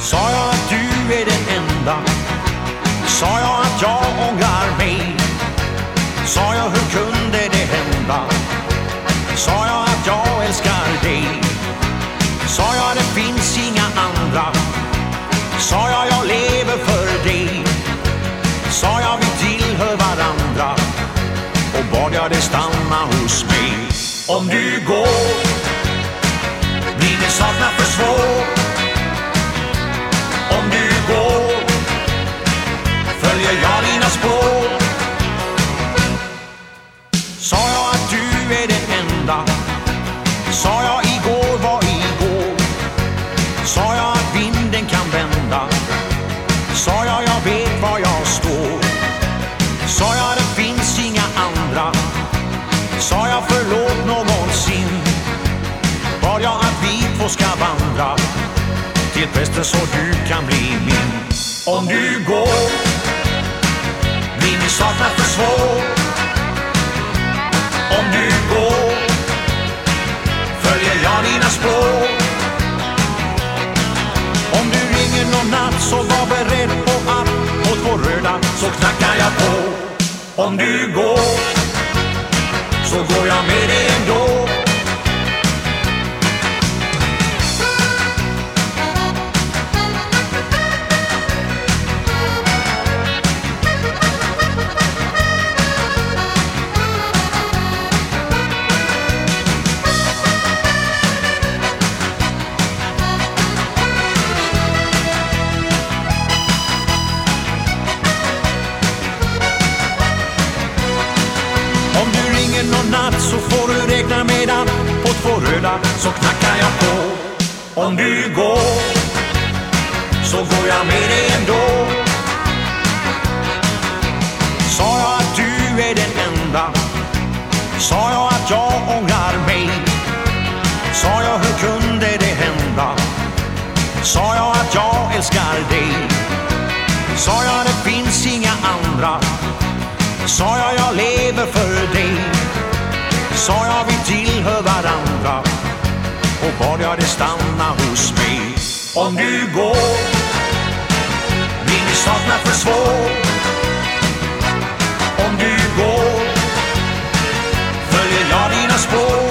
Sa jag att du är den enda? Sa jag att jag ångrar mig? Sa jag hur kunde det hända? Sa jag att jag älskar dig? Sa jag det finns inga andra? Sa jag lever för dig? Sa jag vi tillhör varandra? Och bad jag dig stanna hos mig. Om du går blir min saknad för svår. Om du går följer jag dina spår. Sa jag att du är den enda? Sa jag igår var igår? Sa jag att vinden kan vända? Sa jag vet var jag står? Sa jag det finns inga andra? Sa jag förlåt någonsin? Bad jag att vi två ska vandra till prästen så du kan bli min. Om du går blir min saknad för svår. Om du går följer jag dina spår. Om du ringer någon natt så var beredd på att på två röda så knackar jag på. Om du går så går jag med dig ändå. Om du ringer någon natt så får du räkna med att på två röda så knackar jag på. Om du går så går jag med dig ändå. Sa jag att du är den enda? Sa jag att jag ångrar mig? Sa jag hur kunde det hända? Sa jag att jag älskar dig? Sa jag det finns inga andra? Sa jag lever för dig? Sa jag vi tillhör varandra? Och bad jag dig stanna hos mig. Om du går blir min saknad för svår. Om du går följer jag dina spår.